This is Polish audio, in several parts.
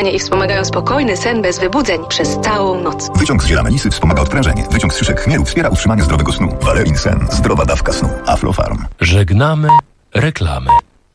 odprężanie i wspomagają spokojny sen bez wybudzeń przez całą noc. Wyciąg z ziela melisy wspomaga odprężenie. Wyciąg z szyszek chmielu wspiera utrzymanie zdrowego snu. Valerin Sen. Zdrowa dawka snu. Aflofarm. Żegnamy reklamy.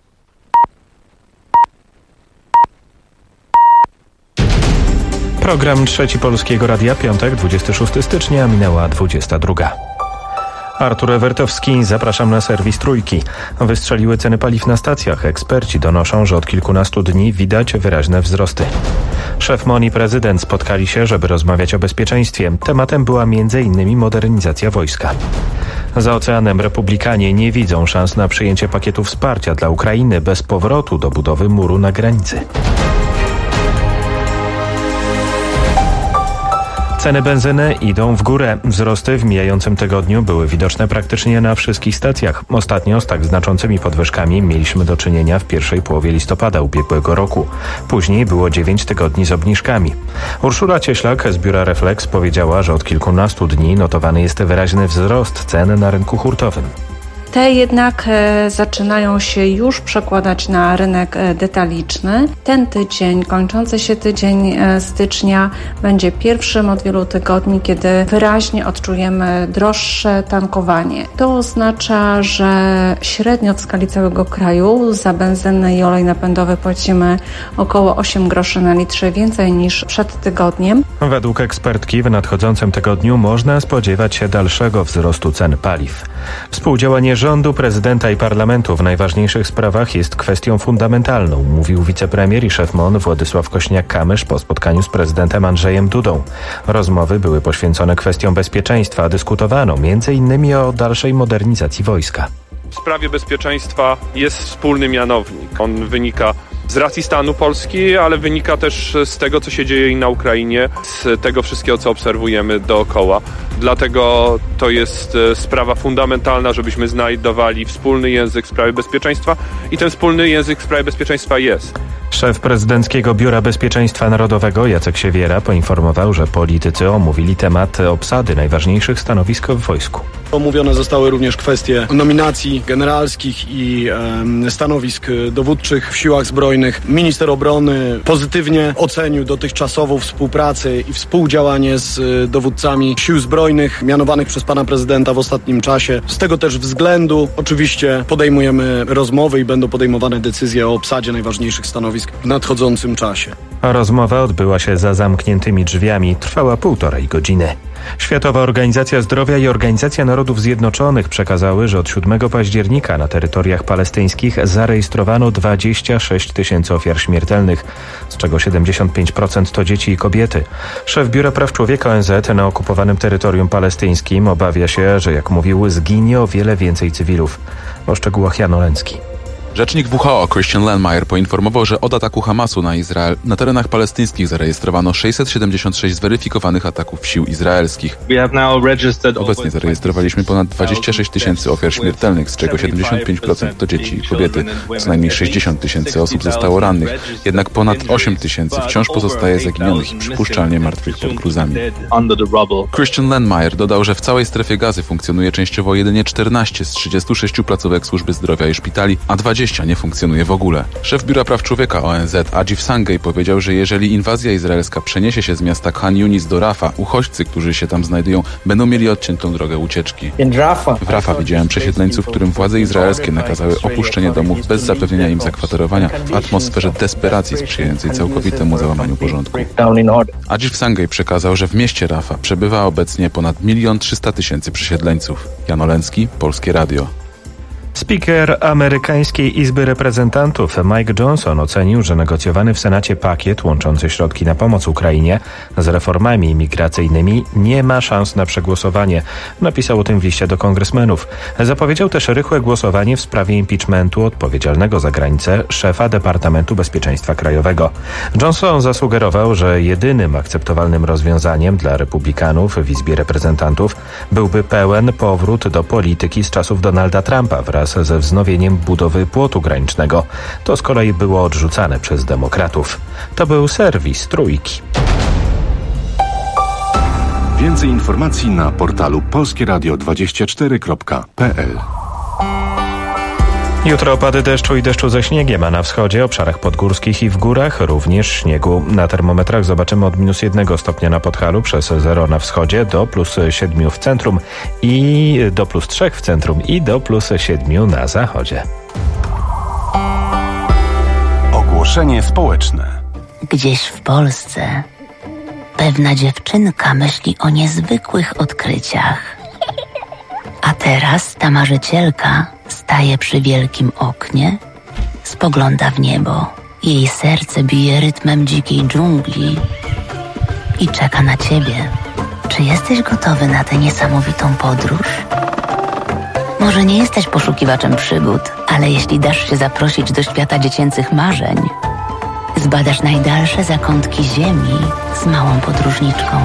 Program Trzeci Polskiego Radia, piątek, 26 stycznia, minęła 22. Artur Ewertowski, zapraszam na serwis Trójki. Wystrzeliły ceny paliw na stacjach. Eksperci donoszą, że od kilkunastu dni widać wyraźne wzrosty. Szef MON i prezydent spotkali się, żeby rozmawiać o bezpieczeństwie. Tematem była m.in. modernizacja wojska. Za oceanem republikanie nie widzą szans na przyjęcie pakietu wsparcia dla Ukrainy bez powrotu do budowy muru na granicy. Ceny benzyny idą w górę. Wzrosty w mijającym tygodniu były widoczne praktycznie na wszystkich stacjach. Ostatnio z tak znaczącymi podwyżkami mieliśmy do czynienia w pierwszej połowie listopada ubiegłego roku. Później było 9 tygodni z obniżkami. Urszula Cieślak z biura Reflex powiedziała, że od kilkunastu dni notowany jest wyraźny wzrost cen na rynku hurtowym. Te jednak zaczynają się już przekładać na rynek detaliczny. Ten tydzień, kończący się tydzień stycznia będzie pierwszym od wielu tygodni, kiedy wyraźnie odczujemy droższe tankowanie. To oznacza, że średnio w skali całego kraju za benzynę i olej napędowy płacimy około 8 groszy na litrze więcej niż przed tygodniem. Według ekspertki w nadchodzącym tygodniu można spodziewać się dalszego wzrostu cen paliw. Współdziałanie rządu, prezydenta i parlamentu w najważniejszych sprawach jest kwestią fundamentalną, mówił wicepremier i szef MON Władysław Kośniak-Kamysz po spotkaniu z prezydentem Andrzejem Dudą. Rozmowy były poświęcone kwestiom bezpieczeństwa, dyskutowano m.in. o dalszej modernizacji wojska. W sprawie bezpieczeństwa jest wspólny mianownik. On wynika z racji stanu Polski, ale wynika też z tego, co się dzieje i na Ukrainie, z tego wszystkiego, co obserwujemy dookoła. Dlatego to jest sprawa fundamentalna, żebyśmy znajdowali wspólny język w sprawie bezpieczeństwa i ten wspólny język w sprawie bezpieczeństwa jest. Szef Prezydenckiego Biura Bezpieczeństwa Narodowego Jacek Siewiera poinformował, że politycy omówili temat obsady najważniejszych stanowisk w wojsku. Omówione zostały również kwestie nominacji generalskich i stanowisk dowódczych w siłach zbrojnych. Minister obrony pozytywnie ocenił dotychczasową współpracę i współdziałanie z dowódcami sił zbrojnych mianowanych przez pana prezydenta w ostatnim czasie. Z tego też względu oczywiście podejmujemy rozmowy i będą podejmowane decyzje o obsadzie najważniejszych stanowisk w nadchodzącym czasie. Rozmowa odbyła się za zamkniętymi drzwiami. Trwała 1,5 godziny. Światowa Organizacja Zdrowia i Organizacja Narodów Zjednoczonych przekazały, że od 7 października na terytoriach palestyńskich zarejestrowano 26 000 ofiar śmiertelnych, z czego 75% to dzieci i kobiety. Szef Biura Praw Człowieka ONZ na okupowanym terytorium palestyńskim obawia się, że jak mówił, zginie o wiele więcej cywilów. O szczegółach Jan Oleński. Rzecznik WHO Christian Lindmeier poinformował, że od ataku Hamasu na Izrael na terenach palestyńskich zarejestrowano 676 zweryfikowanych ataków sił izraelskich. Obecnie zarejestrowaliśmy ponad 26 000 ofiar śmiertelnych, z czego 75% to dzieci i kobiety. Co najmniej 60 000 osób zostało rannych, jednak ponad 8 000 wciąż pozostaje zaginionych i przypuszczalnie martwych pod gruzami. Christian Lindmeier dodał, że w całej strefie Gazy funkcjonuje częściowo jedynie 14 z 36 placówek służby zdrowia i szpitali, a 20 nie funkcjonuje w ogóle. Szef Biura Praw Człowieka ONZ Ajif Sangay powiedział, że jeżeli inwazja izraelska przeniesie się z miasta Khan Yunis do Rafa, uchodźcy, którzy się tam znajdują, będą mieli odciętą drogę ucieczki. W Rafa widziałem przesiedleńców, którym władze izraelskie nakazały opuszczenie domów bez zapewnienia im zakwaterowania w atmosferze desperacji sprzyjającej całkowitemu załamaniu porządku. Ajif Sangay przekazał, że w mieście Rafa przebywa obecnie ponad 1 300 000 przesiedleńców. Jan Oleński, Polskie Radio. Speaker amerykańskiej Izby Reprezentantów Mike Johnson ocenił, że negocjowany w Senacie pakiet łączący środki na pomoc Ukrainie z reformami imigracyjnymi nie ma szans na przegłosowanie. Napisał o tym w liście do kongresmenów. Zapowiedział też rychłe głosowanie w sprawie impeachmentu odpowiedzialnego za granicę szefa Departamentu Bezpieczeństwa Krajowego. Johnson zasugerował, że jedynym akceptowalnym rozwiązaniem dla republikanów w Izbie Reprezentantów byłby pełen powrót do polityki z czasów Donalda Trumpa wraz ze wznowieniem budowy płotu granicznego. To z kolei było odrzucane przez demokratów. To był serwis Trójki. Więcej informacji na portalu polskieradio24.pl. Jutro opady deszczu i deszczu ze śniegiem, a na wschodzie, obszarach podgórskich i w górach również śniegu. Na termometrach zobaczymy od -1 stopnia na Podhalu przez 0 na wschodzie do +7 w centrum i do +3 w centrum i do +7 na zachodzie. Ogłoszenie społeczne. Gdzieś w Polsce pewna dziewczynka myśli o niezwykłych odkryciach. A teraz ta marzycielka staje przy wielkim oknie, spogląda w niebo. Jej serce bije rytmem dzikiej dżungli i czeka na ciebie. Czy jesteś gotowy na tę niesamowitą podróż? Może nie jesteś poszukiwaczem przygód, ale jeśli dasz się zaprosić do świata dziecięcych marzeń, zbadasz najdalsze zakątki ziemi z małą podróżniczką.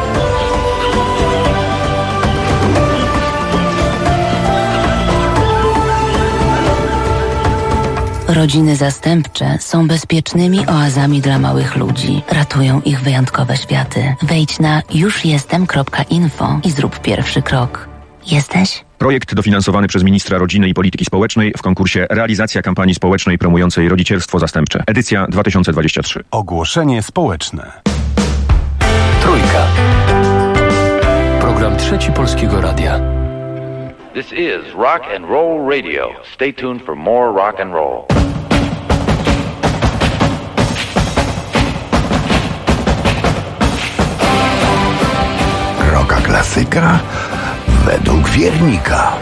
Rodziny zastępcze są bezpiecznymi oazami dla małych ludzi. Ratują ich wyjątkowe światy. Wejdź na jużjestem.info i zrób pierwszy krok. Jesteś? Projekt dofinansowany przez ministra rodziny i polityki społecznej w konkursie Realizacja kampanii społecznej promującej rodzicielstwo zastępcze. Edycja 2023. Ogłoszenie społeczne. Trójka. Program Trzeci Polskiego Radia. This is Rock and Roll Radio. Stay tuned for more rock and roll. Rocka klasyka według wiernika.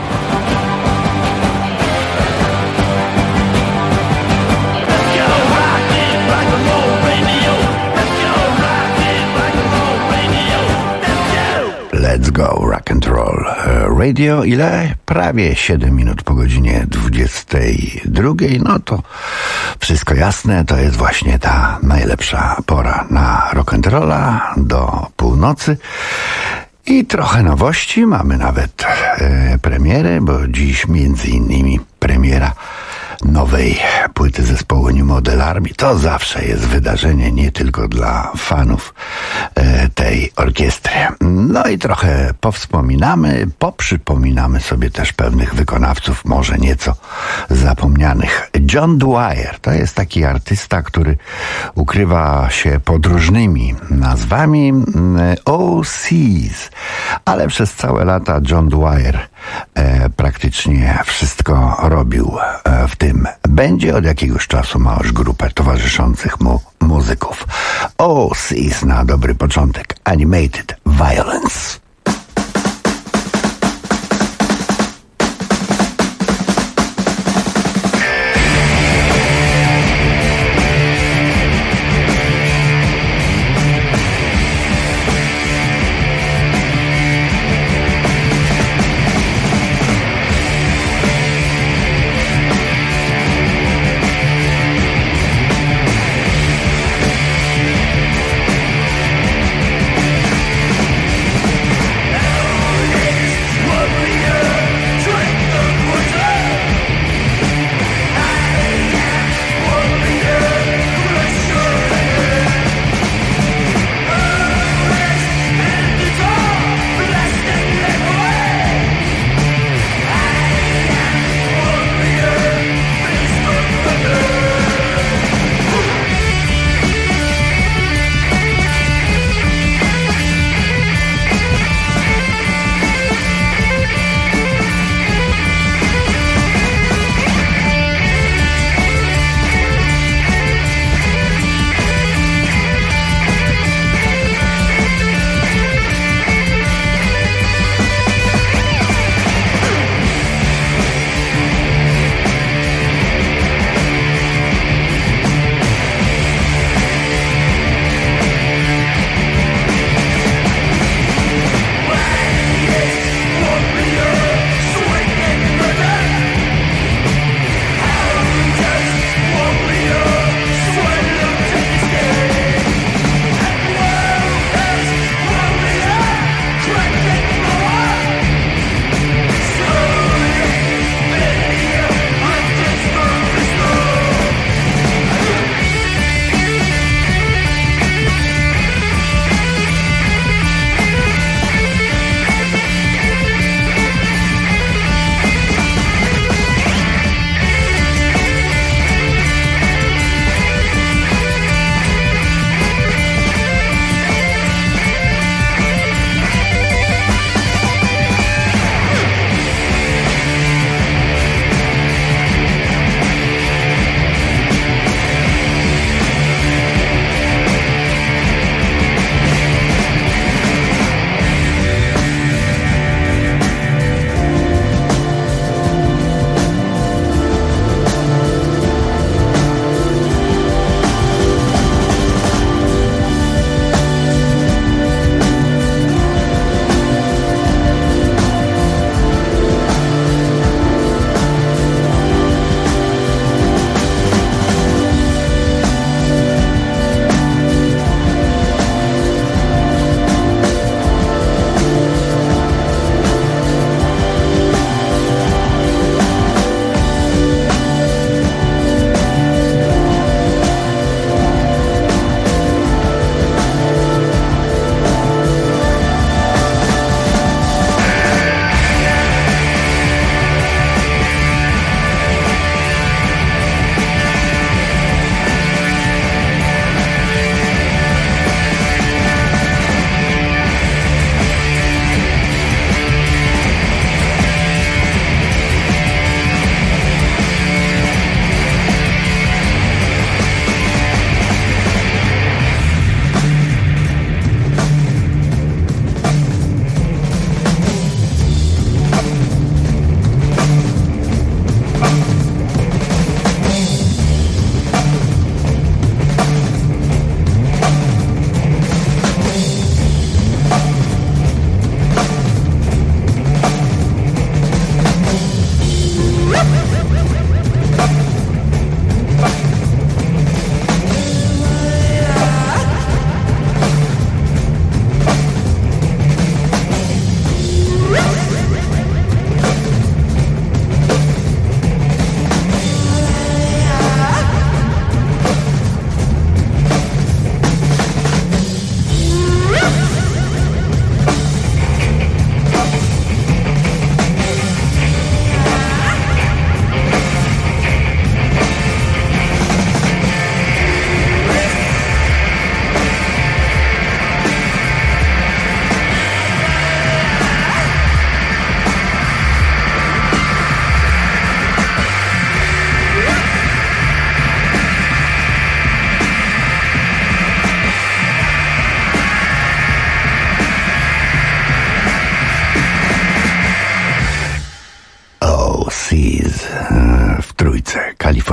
Let's go, rock and roll radio. Ile? Prawie 7 minut po godzinie 22. No to wszystko jasne, to jest właśnie ta najlepsza pora na rock and rolla do północy. I trochę nowości, mamy nawet premierę, bo dziś między innymi premiera nowej płyty zespołu New Model Army. To zawsze jest wydarzenie nie tylko dla fanów tej orkiestry. No i trochę poprzypominamy sobie też pewnych wykonawców, może nieco zapomnianych. John Dwyer to jest taki artysta, który ukrywa się pod różnymi nazwami OCs, ale przez całe lata John Dwyer praktycznie wszystko robił w tym będzie. Od jakiegoś czasu ma już grupę towarzyszących mu muzyków. OCs na dobry początek. Animated Violence.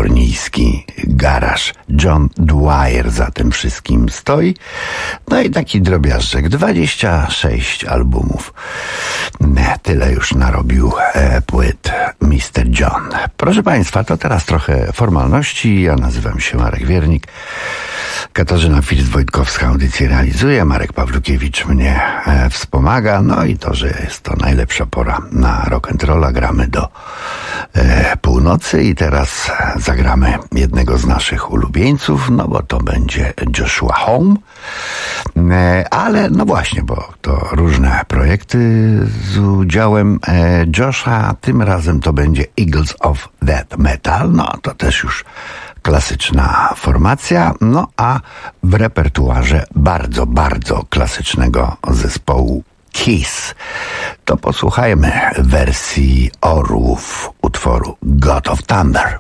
kalifornijski garaż. John Dwyer za tym wszystkim stoi. No i taki drobiażdżek, 26 albumów. Tyle już narobił płyt Mr. John. Proszę Państwa, to teraz trochę formalności. Ja nazywam się Marek Wiernik. Katarzyna Filc-Wojtkowska audycję realizuje. Marek Pawlukiewicz mnie wspomaga. No i to, że jest to najlepsza pora na rock'n'rolla. Gramy do północy i teraz zagramy jednego z naszych ulubieńców, no bo to będzie Joshua Home. Ale no właśnie, bo to różne projekty z udziałem Josha. Tym razem to będzie Eagles of Death Metal. No to też już klasyczna formacja, no a w repertuarze bardzo, bardzo klasycznego zespołu Kiss. To posłuchajmy wersji orłów utworu God of Thunder.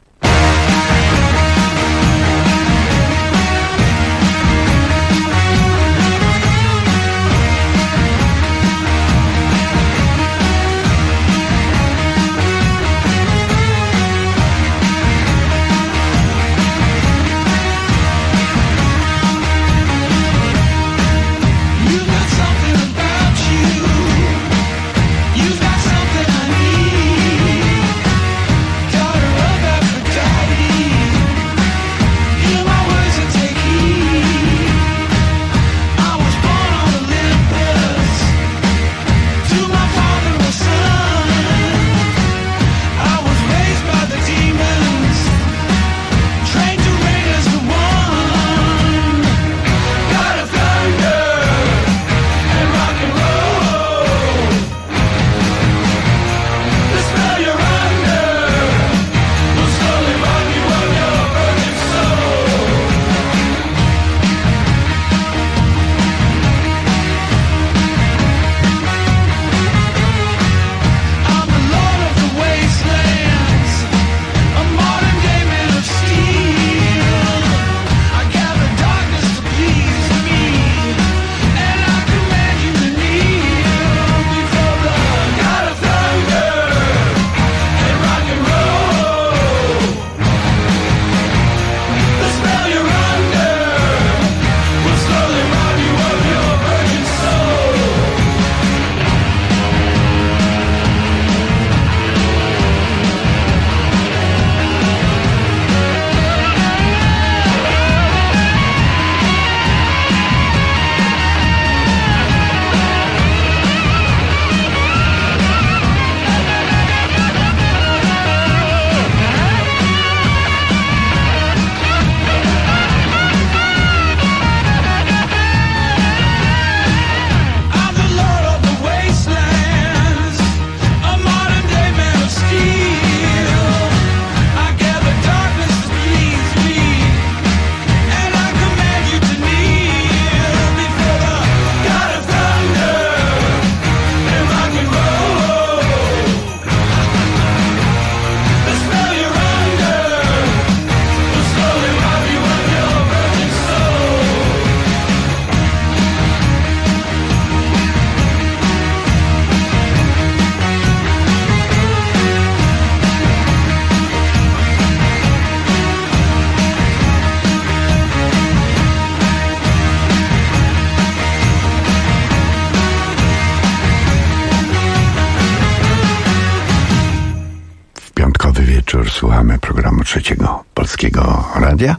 Słuchamy programu Trzeciego Polskiego Radia.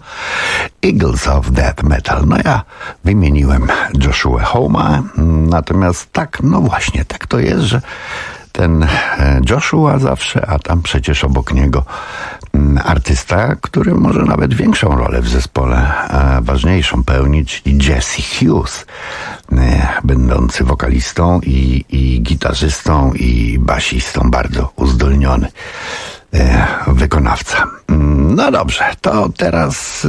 Eagles of Death Metal. No ja wymieniłem Joshua Home'a, natomiast tak, no właśnie, tak to jest, że ten Joshua zawsze, a tam przecież obok niego artysta, który może nawet większą rolę w zespole, ważniejszą pełnić, Jesse Hughes, będący wokalistą i gitarzystą i basistą, bardzo uzdolniony wykonawca. No dobrze, to teraz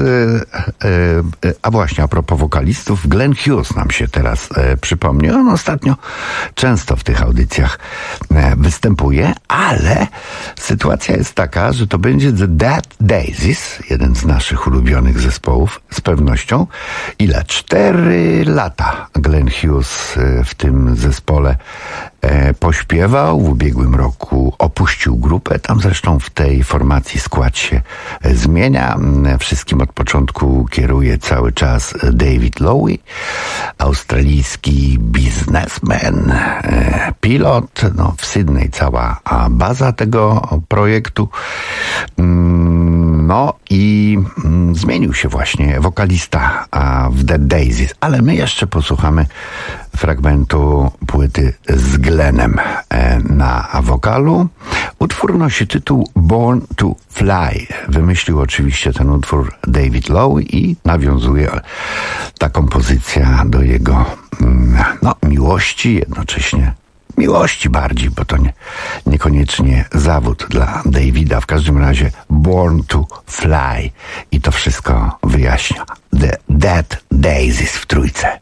a właśnie a propos wokalistów, Glenn Hughes nam się teraz przypomni. On ostatnio często w tych audycjach występuje, ale sytuacja jest taka, że to będzie The Dead Daisies, jeden z naszych ulubionych zespołów, z pewnością. Ile? 4 lata Glenn Hughes w tym zespole pośpiewał. W ubiegłym roku opuścił grupę. Tam zresztą w tej formacji skład się zmienia. Wszystkim od początku kieruje cały czas David Lowie, australijski biznesmen, pilot. No, w Sydney cała baza tego projektu. No i zmienił się właśnie wokalista w The Daisies, ale my jeszcze posłuchamy fragmentu płyty z Glennem na wokalu. Utwór nosi tytuł Born to Fly. Wymyślił oczywiście ten utwór David Lowe i nawiązuje ta kompozycja do jego miłości, jednocześnie miłości bardziej, bo to niekoniecznie zawód dla Davida. W każdym razie Born to Fly i to wszystko wyjaśnia. The Dead Daisies w trójce.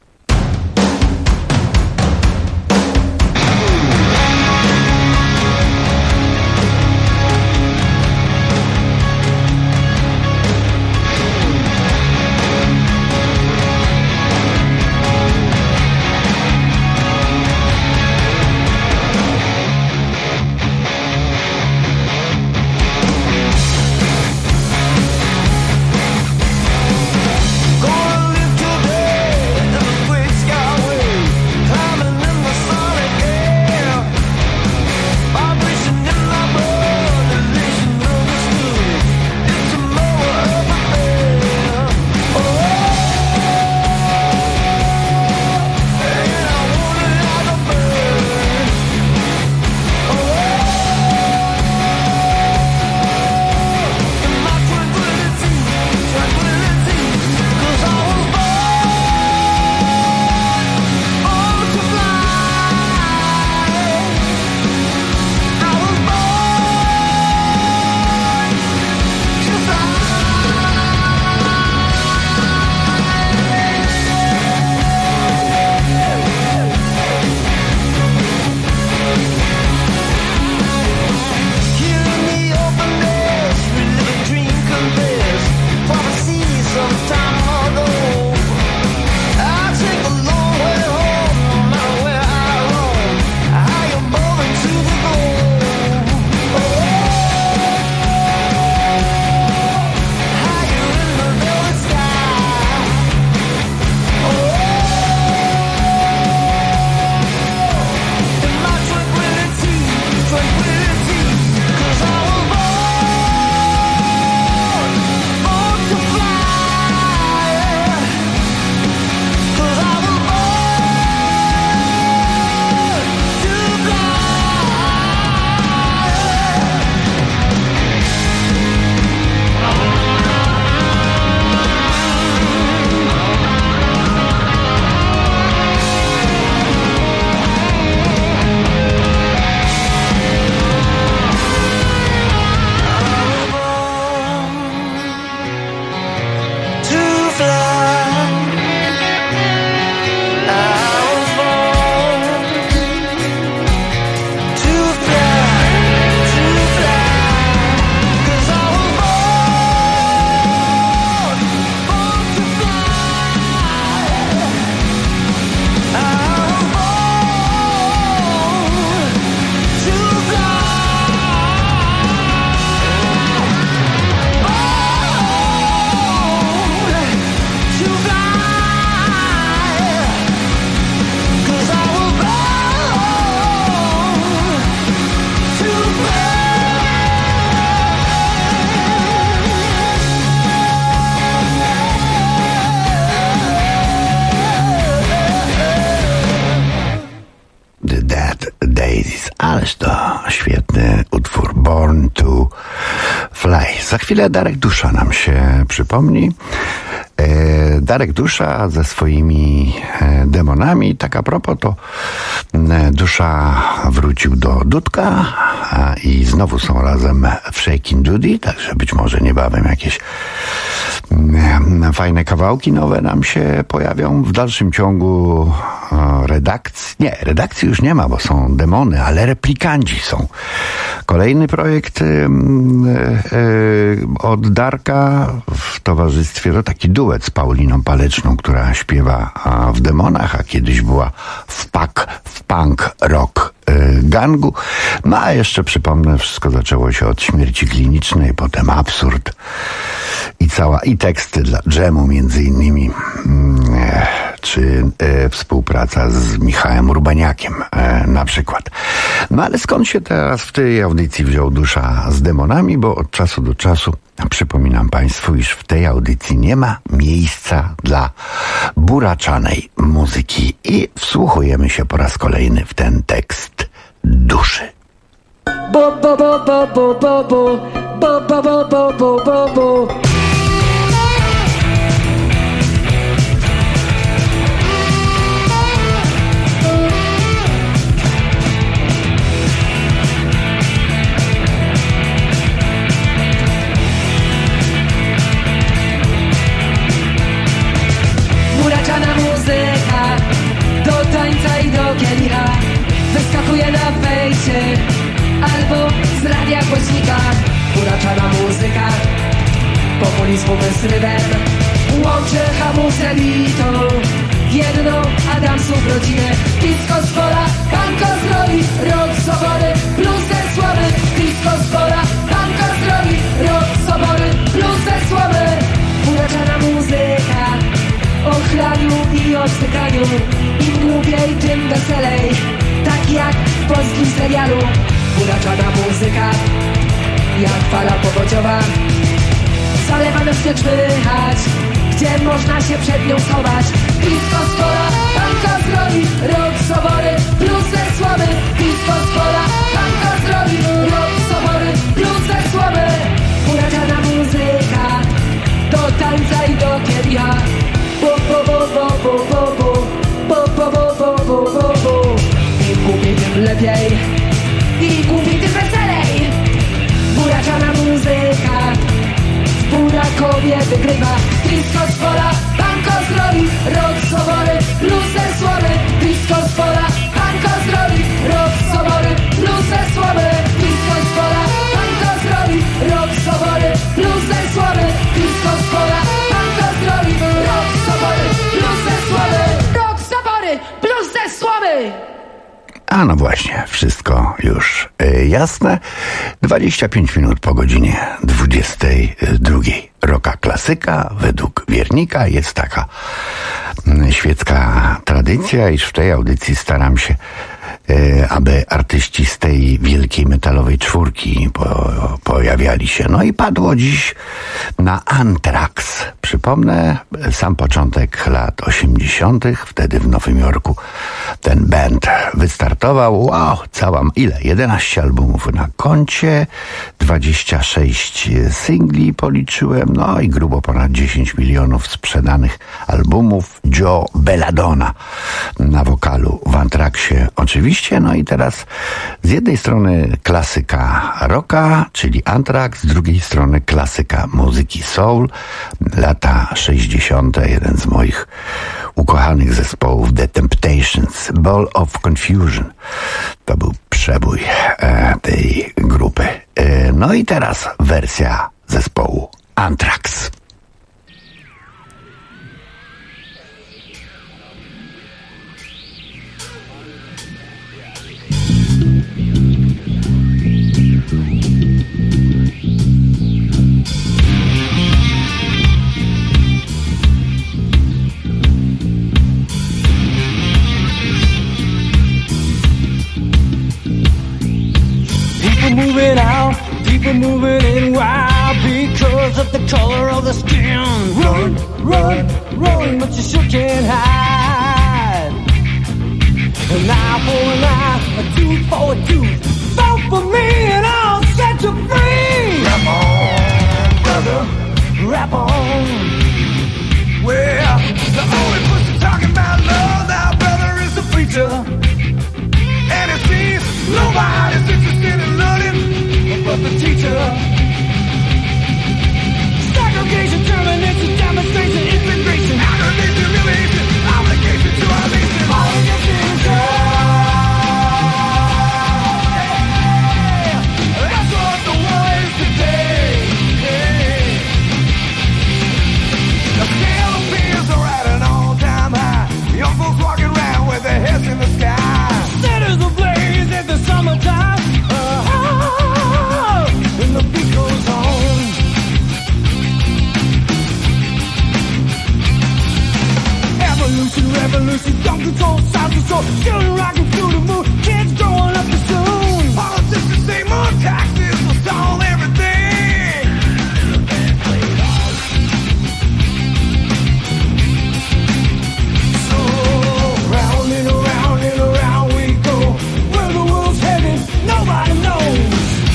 Ależ to świetny utwór Born to Fly. Za chwilę Darek Dusza nam się przypomni. Darek Dusza ze swoimi demonami. Tak a propos, to Dusza wrócił do Dudka i znowu są razem w Shakin' Dudy, także być może niebawem jakieś fajne kawałki nowe nam się pojawią. W dalszym ciągu redakcji już nie ma, bo są demony, ale replikanci są. Kolejny projekt od Darka w towarzystwie, to taki duet z Pauliną Paleczną, która śpiewa w Demonach, a kiedyś była w punk rock gangu. No a jeszcze przypomnę, wszystko zaczęło się od Śmierci klinicznej, potem Absurd i teksty dla Dżemu między innymi, czy współpraca z Michałem Urbaniakiem na przykład. No ale skąd się teraz w tej audycji wziął Dusza z Demonami, bo od czasu do czasu przypominam Państwu, iż w tej audycji nie ma miejsca dla buraczanej muzyki i wsłuchujemy się po raz kolejny w ten tekst Duszy. Bo, bo, bo, bo, bo, bo, bo, bo, bo, bo, bo, bo, bo, bo. Buraczana muzyka, do tańca i do kielicha, wyskakuje na fejsie albo z radia głośnika. Buraczana muzyka, populizmu z rybem, łączy hamulce bitą w jedną Adamsów rodzinę. Disco z pola, tanko z drogi, rok sobory, plus ze słowy. Disco z pola, tanko z drogi, rok sobory, plus ze słowy. Buraczana muzyka, o chlaniu i odstykaniu, im głupiej, tym weselej, tak jak w polskim serialu. Buraczana muzyka, jak fala powodziowa, zalewa nas nie czwychać, gdzie można się przed nią schować. Disco z pola, tanko z drogi, rok sobory, plus ze słowy. Disco z pola, tanko z drogi, rok sobory, plus ze słowy. Buraczana muzyka, do tańca i do kielicha. Bo, bo, bo, bo, bo, bo, bo, bo, bo, bo, bo, bo, bo. Im głupiej, tym lepiej, i głupiej, tym weselej. Buraczana muzyka, w Burakowie wygrywa. Disco z pola, tanko z drogi, rok sobory, plus ze słowy. Disco z pola, tanko z drogi, rok sobory, plus ze słowy. Disco z pola, tanko z drogi, rok sobory, plus ze słowy. Disco z pola, tanko z drogi, rok sobory, plus ze słowy. Rok sobory, plus ze słowy. A no właśnie, wszystko już jasne. 25 minut po godzinie 22. Roka klasyka według Wiernika. Jest taka świecka tradycja, iż w tej audycji staram się, aby artyści z tej wielkiej metalowej czwórki pojawiali się. No i padło dziś na Anthrax. Przypomnę, sam początek lat 80. Wtedy w Nowym Jorku ten band wystartował. Wow, 11 albumów na koncie, 26 singli policzyłem, no i grubo ponad 10 milionów sprzedanych albumów. Joe Belladonna na wokalu w Anthraxie oczywiście. No i teraz z jednej strony klasyka rocka, czyli Anthrax, z drugiej strony klasyka muzyki soul. Lata 60. jeden z moich ukochanych zespołów, The Temptations, Ball of Confusion. To był przebój tej grupy. No i teraz wersja zespołu Anthrax. Moving out, people moving in wild because of the color of the skin. Run, run, run, but you sure can't hide. An eye for an eye, a tooth for a tooth. Vote for me and I'll set you free. Rap on, brother, rap on. Well, the only person talking about love now, brother, is the preacher. And it seems nobody's interested in learning but the teacher. Segregation, termination, demonstration, integration, aggravation, humiliation, obligation to our nation. All against the revolution, gun control, sound control, children rocking through the moon, kids growing up too soon. Politicians say more taxes will solve everything. So round and around and around we go. Where the world's headed, nobody knows.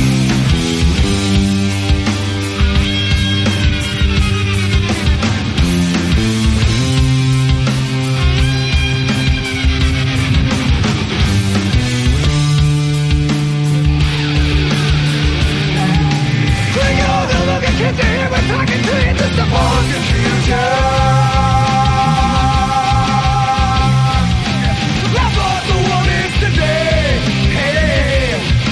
Can't you hear me talking to you? Just a more confusion. That's what the world is today. Hey.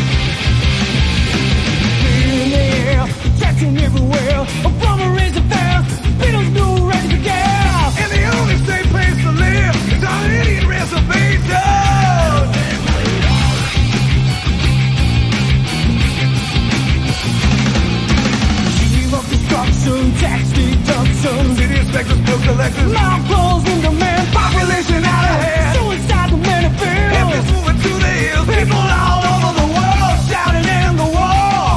In the air, catching everywhere. A bomber raised a fair. Beatles knew ready to gas. And the only safe place to live is on an Indian reservation. Tax deductions, city inspectors, bill collectors, mouth closed in demand, population out of hand, suicide to many fields, hippies moving to the hills, people all over the world shouting in the war.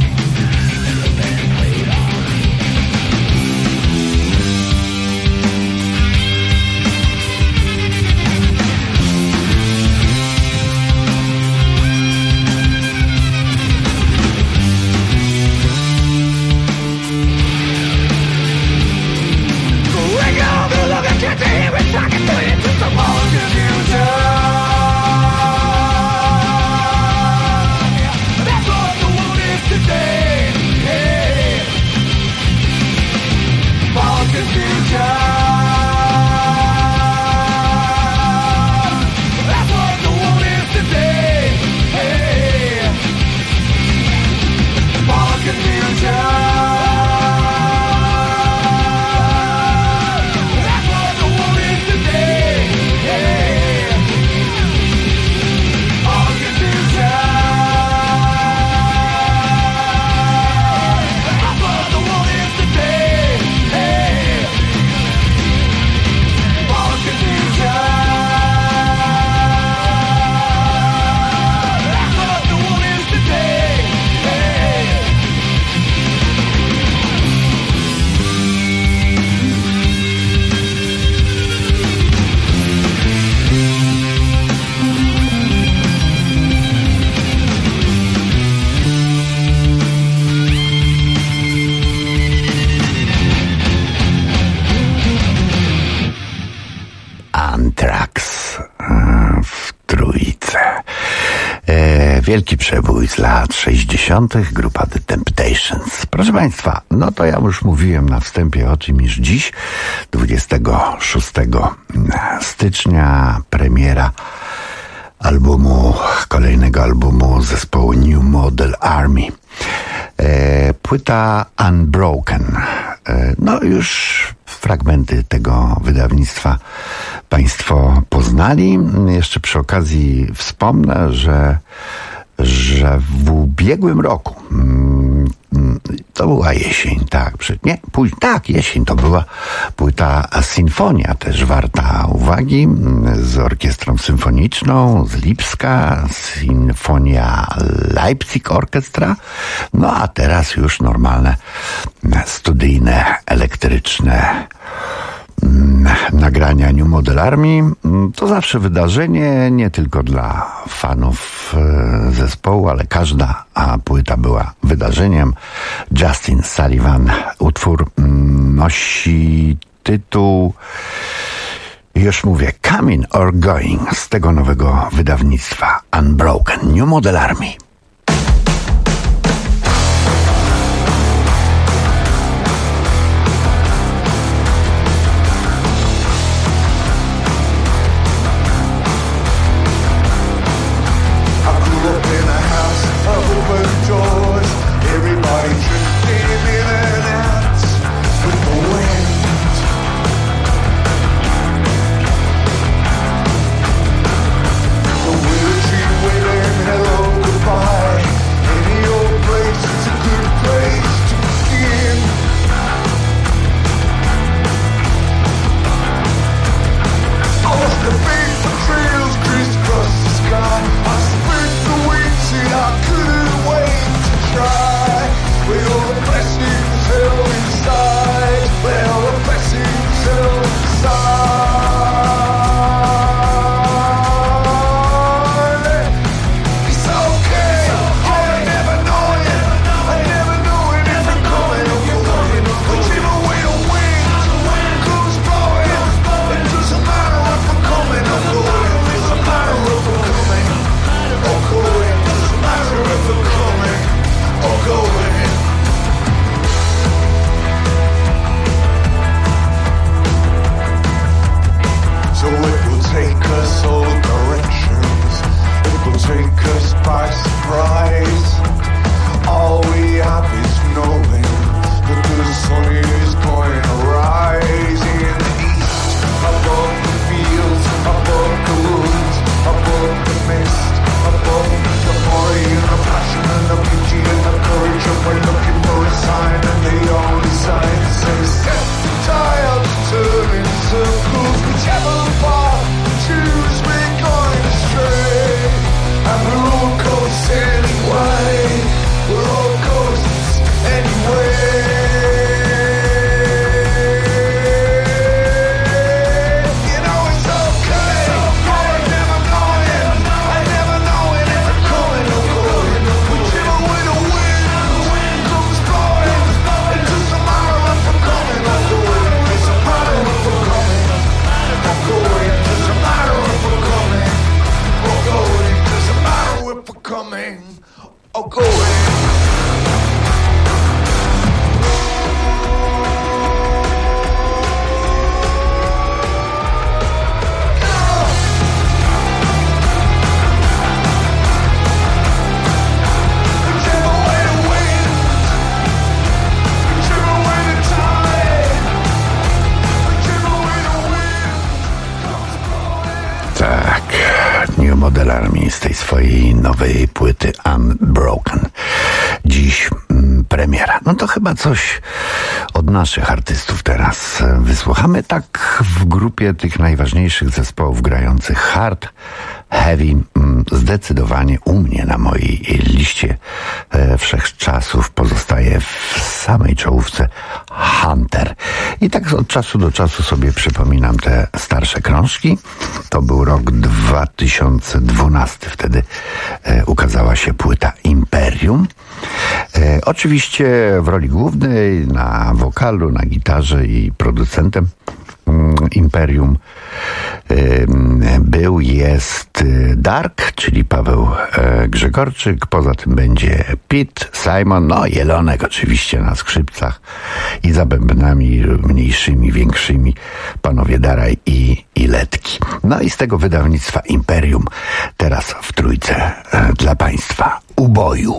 Can't you hear me talking to you? Just a more confusion. That's what the world is today. Hey. More confusion. That's what the world is today. Hey. More confusion. Anthrax w trójce. Wielki przebój z lat 60. grupa The Temptations. Proszę Państwa, no to ja już mówiłem na wstępie o tym, iż dziś 26 stycznia premiera kolejnego albumu zespołu New Model Army. Płyta Unbroken. No już fragmenty tego wydawnictwa Państwo poznali. Jeszcze przy okazji wspomnę, że w ubiegłym roku, to była jesień, jesień, to była płyta Sinfonia, też warta uwagi, z orkiestrą symfoniczną z Lipska, Sinfonia Leipzig Orchestra, no a teraz już normalne, studyjne, elektryczne nagrania New Model Army. To zawsze wydarzenie, nie tylko dla fanów zespołu, ale każda płyta była wydarzeniem. Justin Sullivan, utwór nosi tytuł, już mówię, Coming or Going, z tego nowego wydawnictwa Unbroken, New Model Army. Goodbye. modelarmi z tej swojej nowej płyty Unbroken. Dziś premiera. No to chyba coś od naszych artystów teraz wysłuchamy. Tak w grupie tych najważniejszych zespołów grających hard, heavy, zdecydowanie u mnie na mojej liście wszechczasów pozostaje w samej czołówce Hunter. I tak od czasu do czasu sobie przypominam te starsze krążki. To był rok 2012. Wtedy ukazała się płyta Imperium. Oczywiście w roli głównej, na wokalu, na gitarze i producentem Imperium jest Dark, czyli Paweł Grzegorczyk. Poza tym będzie Pete, Simon, Jelonek oczywiście na skrzypcach i za bębnami mniejszymi, większymi panowie Daraj i Letki. No i z tego wydawnictwa Imperium teraz w trójce dla państwa Uboju.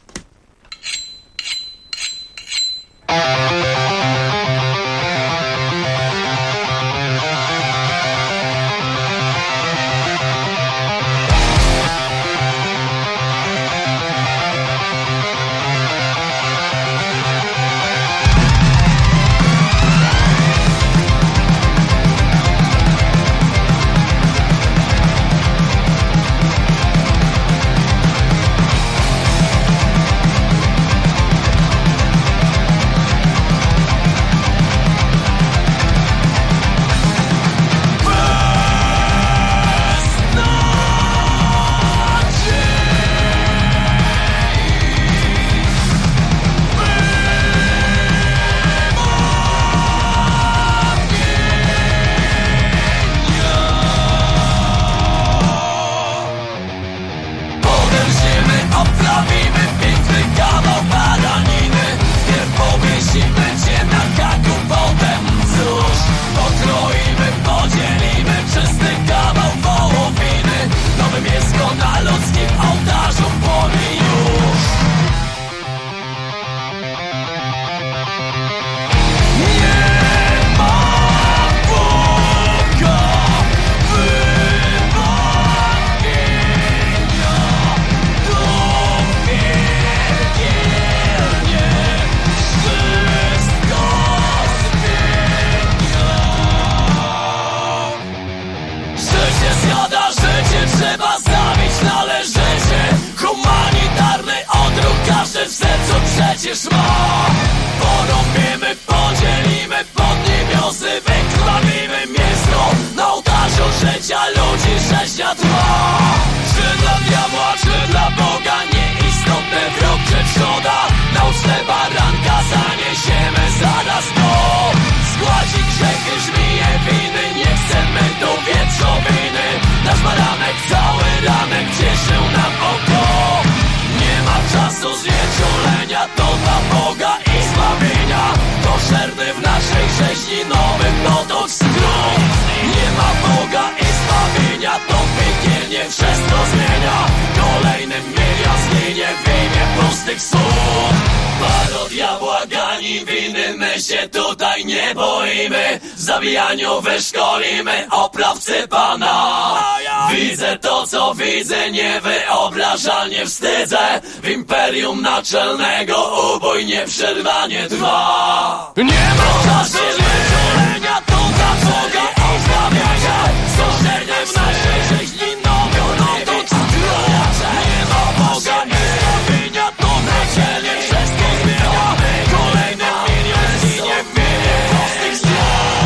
Zabijaniowy szkolimy, oprawcy pana. Widzę to, co widzę, niewyobrażalnie wstydzę. W imperium naczelnego ubój nieprzerwanie trwa. Nie ma czasu znieczulenia, to ta droga odstawiania. Złożeniem w naszej rzeźni nowy to trwa. Nie ma Boga i zbawienia, to naczelnie wszystko zmienia. Kolejny milion zginie w imię prostych słów.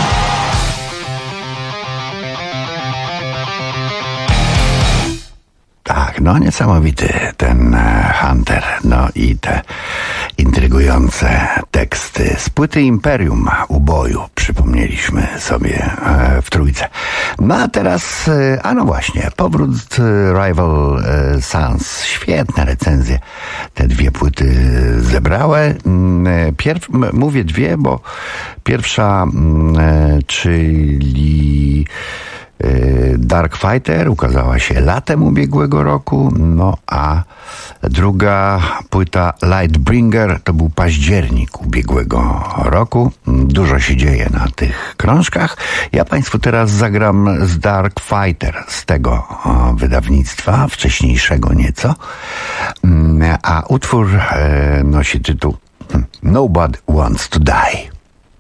Tak, niesamowity ten Hunter, i te intrygujące teksty z płyty Imperium Uboju przypomnieliśmy sobie w trójce. A teraz, właśnie, powrót Rival Sons. Świetne recenzje te dwie płyty zebrały. Mówię dwie, bo pierwsza, czyli Dark Fighter ukazała się latem ubiegłego roku, no a druga płyta Lightbringer to był październik ubiegłego roku. Dużo się dzieje na tych krążkach. Ja Państwu teraz zagram z Dark Fighter, z tego wydawnictwa, wcześniejszego nieco, a utwór nosi tytuł Nobody Wants to Die.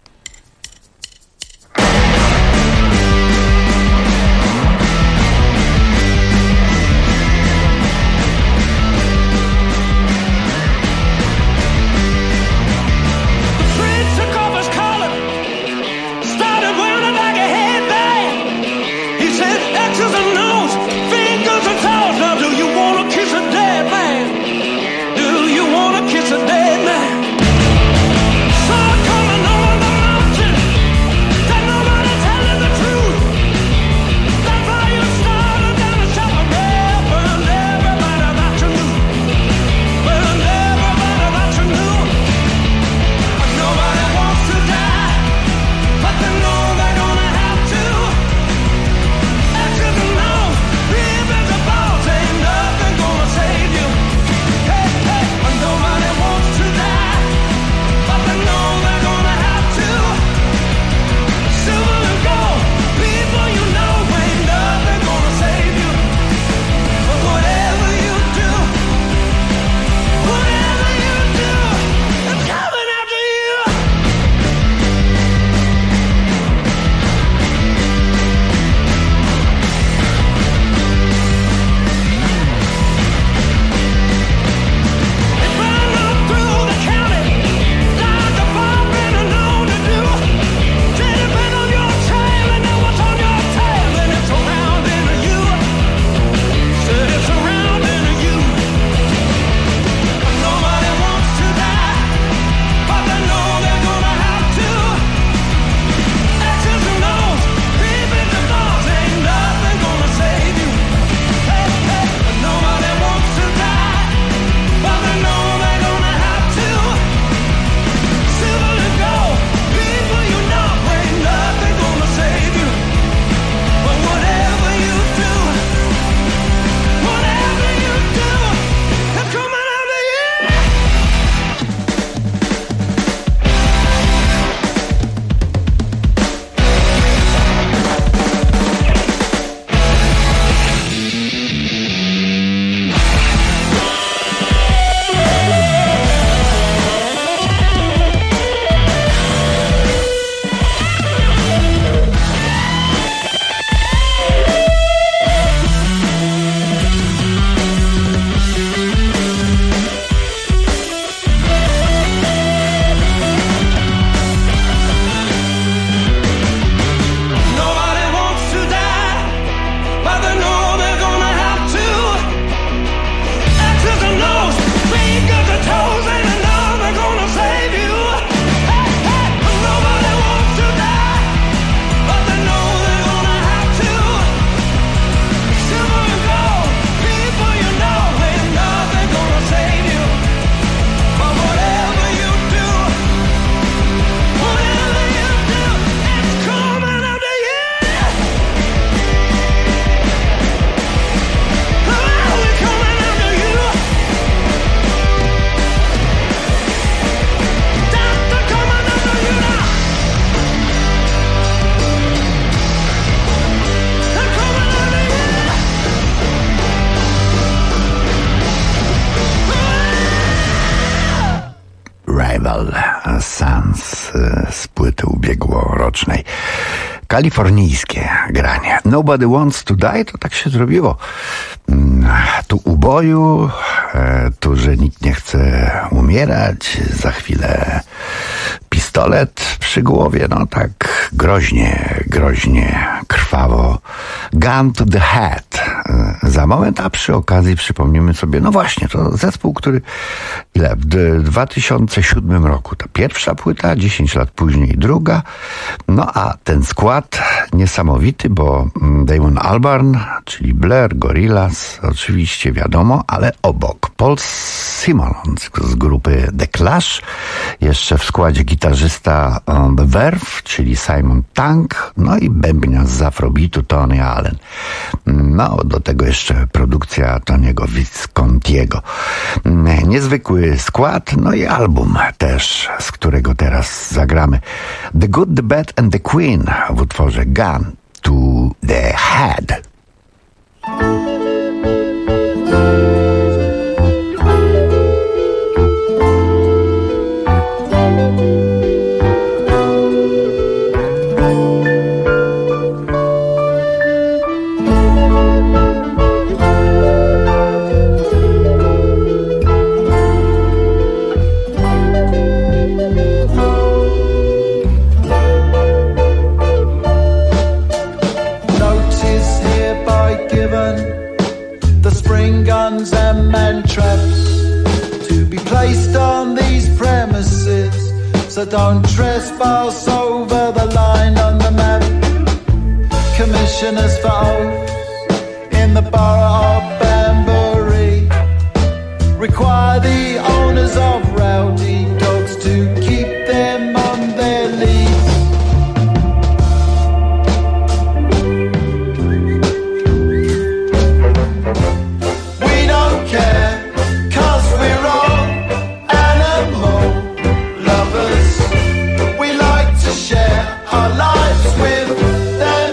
Sans z płyty ubiegłorocznej. Kalifornijskie granie. Nobody Wants to Die, to tak się zrobiło. Tu uboju, tu, że nikt nie chce umierać, za chwilę pistolet przy głowie, no tak groźnie, krwawo. Gun to the head za moment, a przy okazji przypomnimy sobie, no właśnie, to zespół, który w 2007 roku ta pierwsza płyta, 10 lat później druga, no a ten skład niesamowity, bo Damon Albarn, czyli Blair, Gorillaz, oczywiście wiadomo, ale obok Paul Simonon z grupy The Clash, jeszcze w składzie gitarzysta The Verve, czyli Simon Tank, no i bębnia z Afrobeatu Tony Allen. No, do tego jeszcze produkcja Tony'ego Viscontiego. Niezwykły skład, no i album też, z którego teraz zagramy. The Good, The Bad and The Queen w utworze Gun to the Head. So don't trespass over the line on the map. Commissioners for oaths in the borough of Banbury require the owners of rowdy dogs to keep them on their leads. We don't care, 'cause we're all animal lovers. We like to share our lives with them.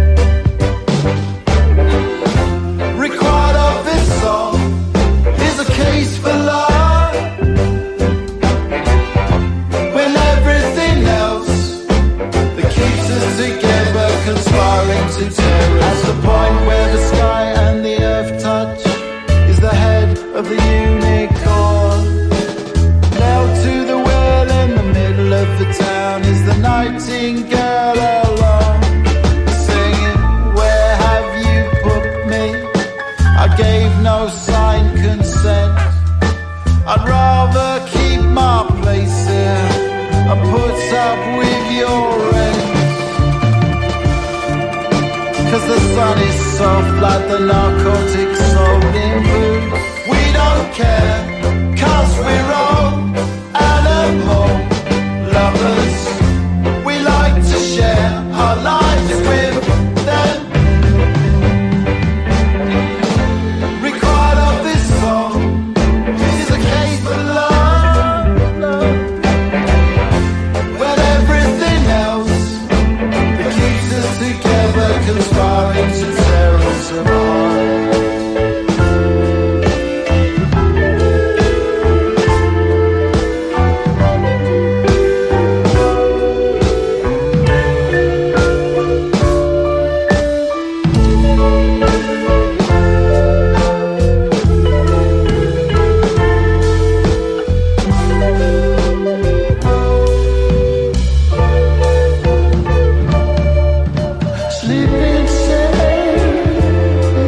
Required of this song is a case for love, when everything else that keeps us together conspiring to tear us. At the point where the sky and the earth touch is the head of the unicorn. Nailed to the well in the middle of the town is the nightingale alone, singing, where have you put me? I gave no signed consent. I'd rather keep my place here and put up with your rent. 'Cause the sun is soft like the narcotics sold in boots. We don't care, 'cause we're all animal lovers. We like to share our lives with them. Required of this song is a case for love, when everything else that keeps us together conspiring to tear us apart. Sleeping safe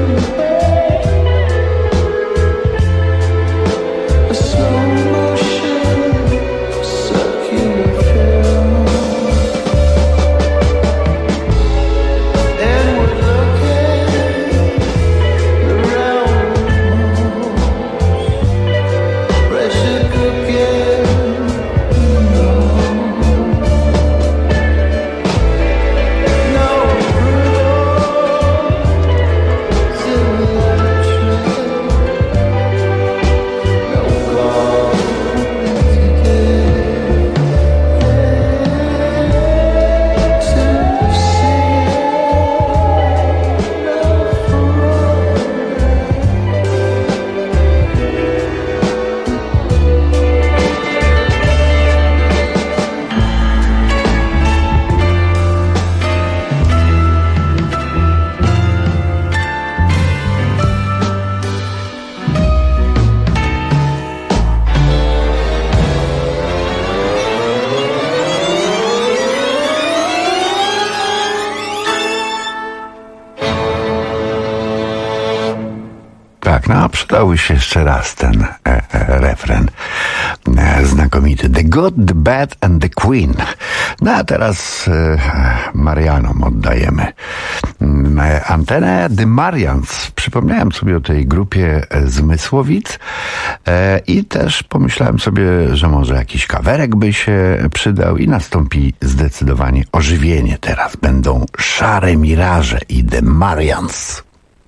tak, no przydałby się jeszcze raz ten refren znakomity. The Good, the Bad and the Queen. No a teraz Marianom oddajemy antenę. The Marians. Przypomniałem sobie o tej grupie z Mysłowic i też pomyślałem sobie, że może jakiś kawerek by się przydał i nastąpi zdecydowanie ożywienie. Teraz będą Szare Miraże i The Marians.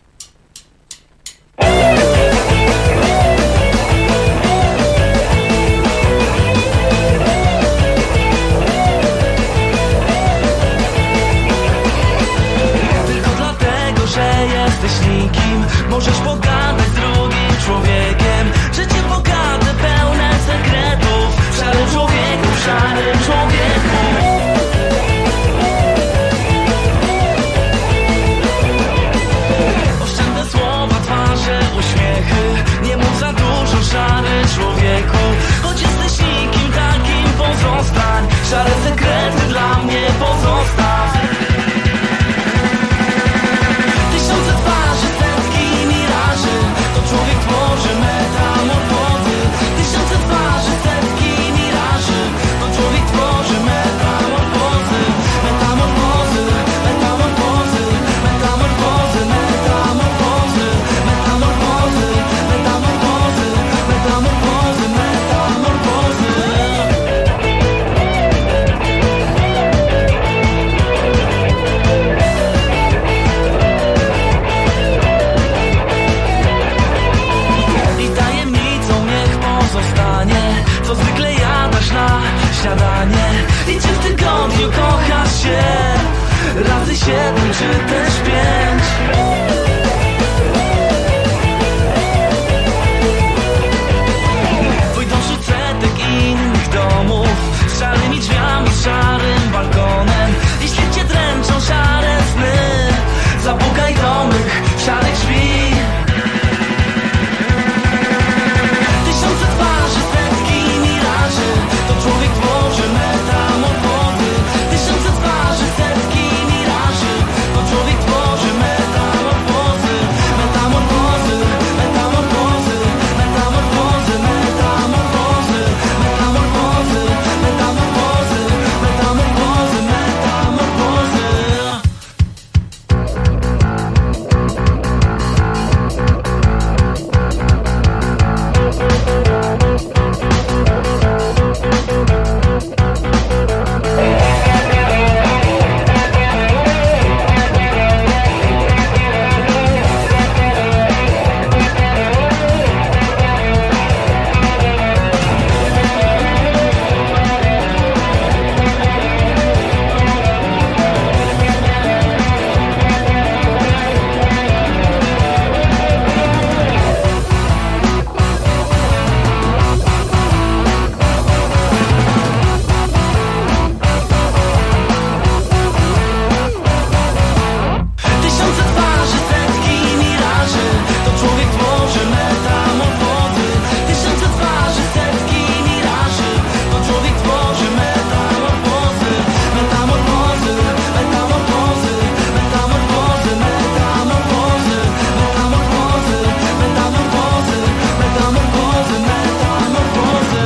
Tylko dlatego, że jesteś nikim, możesz pogadać z drugim człowiekiem. Życie bogate, pełne sekretów. Szarym człowieku, szarym człowieku. Oszczędne słowa, twarze, uśmiechy. Nie mów za dużo, szary człowieku. Choć jesteś nikim takim, pozostań. Szare sekrety dla mnie pozostaw. Tysiące twarzy, setki miraży. To człowiek tworzy metamorfozy. Tysiące twarzy, setki miraży. To człowiek tworzy metamorfozy. Metamorfozy, metamorfozy, metamorfozy, metamorfozy, metamorfozy, metamorfozy, metamorfozy, metamorfozy. I tajemnicą niech pozostanie, co zwykle jadasz na śniadanie. I czy w tygodniu kochasz się razy 7 czy też 5? Twój dom wśród setek innych domów, z szarymi drzwiami, z szarym balkonem. Jeśli cię dręczą szare sny, zapukaj do mych szarych drzwi. Tysiące twarzy, setki miraży. To człowiek tworzy metamorfozy. Tysiące twarzy, setki miraży. To człowiek tworzy metamorfozy. Metamorfozy, metamorfozy, metamorfozy, metamorfozy, metamorfozy, metamorfozy, metamorfozy, metamorfozy. Tysiące twarzy, setki miraży. To człowiek tworzy metamorfozy. Tysiące twarzy, setki miraży. To człowiek tworzy metamorfozy. Metamorfozy, metamorfozy, metamorfozy, metamorfozy, metamorfozy, metamorfozy, metamorfozy, metamorfozy.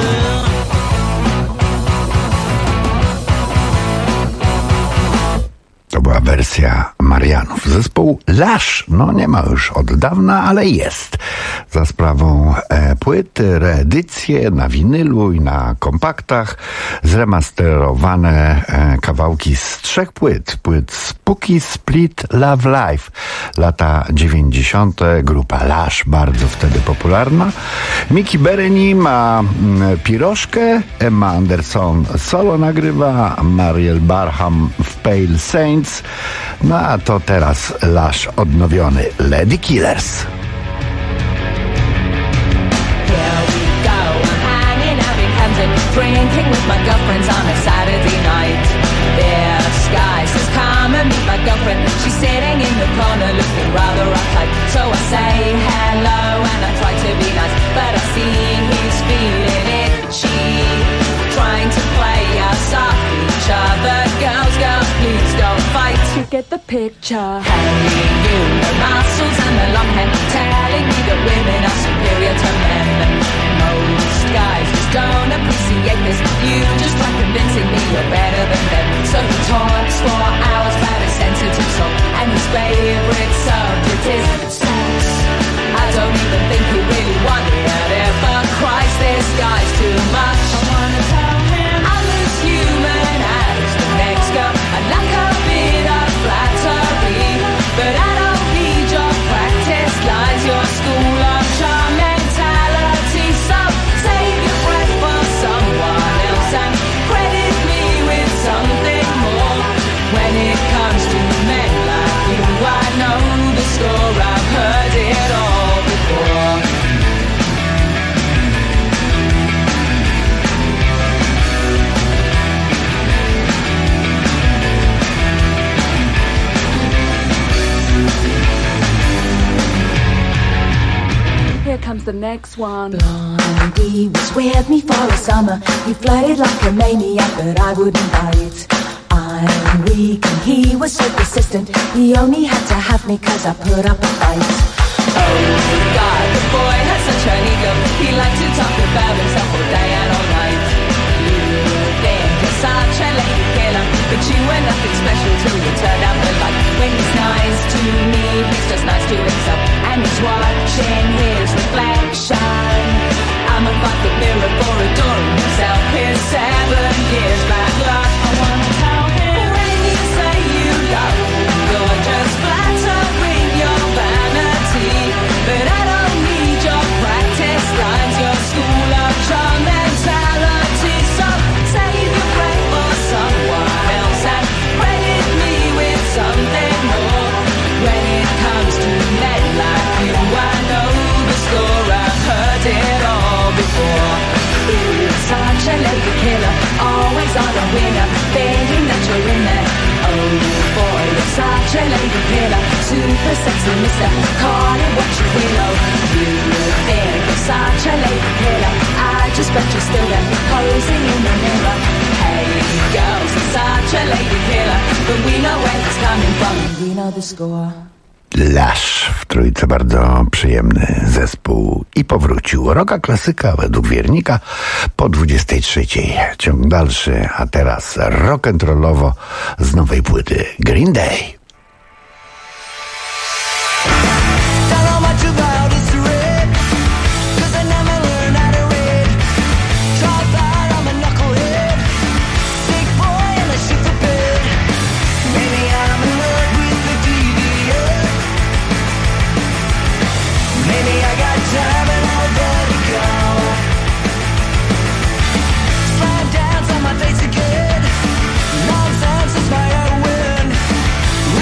To była wersja Marianów. Zespół Lash, no nie ma już od dawna, ale jest. Za sprawą płyt, reedycje na winylu i na kompaktach, zremasterowane kawałki z 3 płyt. Płyt Spooky Split Love Life. Lata 90. Grupa Lash, bardzo wtedy popularna. Mickey Bereni ma pirożkę, Emma Anderson solo nagrywa, Mariel Barham w Pale Saints. No a to teraz Lash odnowiony, Lady Killers. Drinking with my girlfriends on a Saturday night. The sky says come and meet my girlfriend. She's sitting in the corner looking rather uptight. So I say hello and I try to be nice, but I see he's feeling itchy, trying to play us off each other. Girls, girls, please don't fight. get the picture. Hey, you, the muscles and the long hair, telling me that women are superior to men. Most guys just don't appreciate this. You just try convincing me you're better than them. So he talks for hours about a sensitive soul, and his favorite subject is sex. I don't even think he really wanted it, but Christ, this guy's too much. I wanna tell him I'm as human as the next girl. I'd like a bit of flattery, but I don't need your practice lines, your school of charm mentality. So save your breath for someone else and credit me with something more. When it comes to men like you, I know the score. I've heard it all before. Here comes the next one. Blondie was with me for a summer. He flirted like a maniac, but I wouldn't bite. I'm weak and he was so persistent. He only had to have me cause I put up a fight. Oh God, the boy has such an ego. He likes to talk about himself all day and all night. You think you're such a lady killer, but you were nothing special till you turned out the light. When he's nice to me, he's just nice to himself, and he's watching his reflection. I'm a 5-foot mirror for adoring himself. His 7 years bad luck. I wanna tell him when you say you love me, you're just flattering your vanity. But I don't need your practice lines, your school of charm mentality. So save your breath for someone else and credit me with something more. When it comes to men like you, I know the score. I've heard it all before. You're such a lady killer, always on a winner, thinking that you're in there. Oh boy, you're such a lady killer, super sexy mister, call it what you will. Oh, you think you're such a lady killer, I just bet you're still there, posing in the mirror. Hey girls, you're such a lady killer, but we know where it's coming from, we know the score. Lash w Trójce, bardzo przyjemny zespół i powrócił. Rocka klasyka według Wiernika po 23. Ciąg dalszy, a teraz rock'n'rollowo z nowej płyty Green Day. Face again, nonsense is my own wind.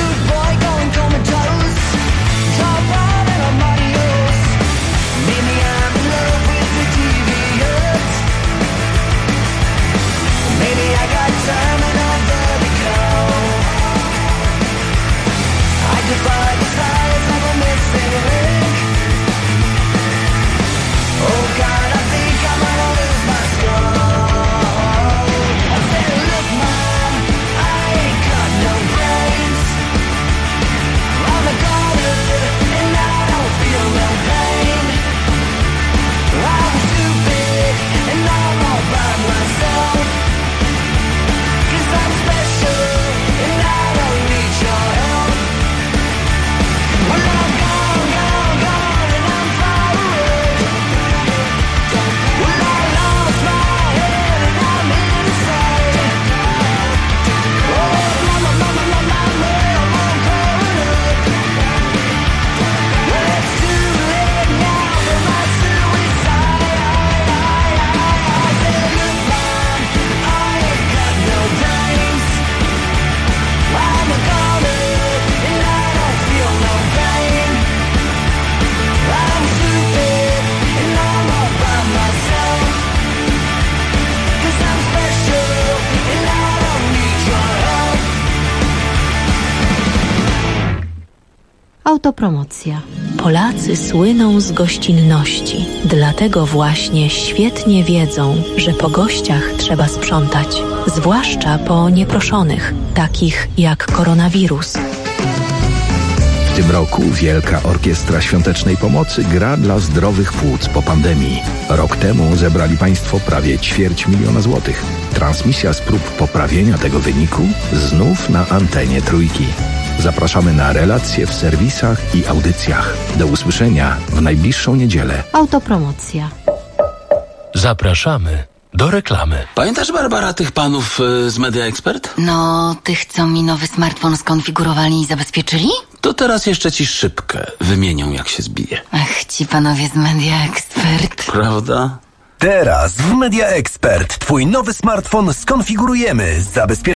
Autopromocja. Polacy słyną z gościnności. Dlatego właśnie świetnie wiedzą, że po gościach trzeba sprzątać. Zwłaszcza po nieproszonych, takich jak koronawirus. W tym roku Wielka Orkiestra Świątecznej Pomocy gra dla zdrowych płuc po pandemii. Rok temu zebrali Państwo prawie 250 000 złotych. Transmisja z prób poprawienia tego wyniku znów na antenie Trójki. Zapraszamy na relacje w serwisach i audycjach. Do usłyszenia w najbliższą niedzielę. Autopromocja. Zapraszamy do reklamy. Pamiętasz, Barbara, tych panów z Media Expert? No, tych, co mi nowy smartfon skonfigurowali i zabezpieczyli? To teraz jeszcze ci szybkę wymienią, jak się zbije. Ach, ci panowie z Media Expert. Prawda? Teraz w Media Expert twój nowy smartfon skonfigurujemy, zabezpieczymy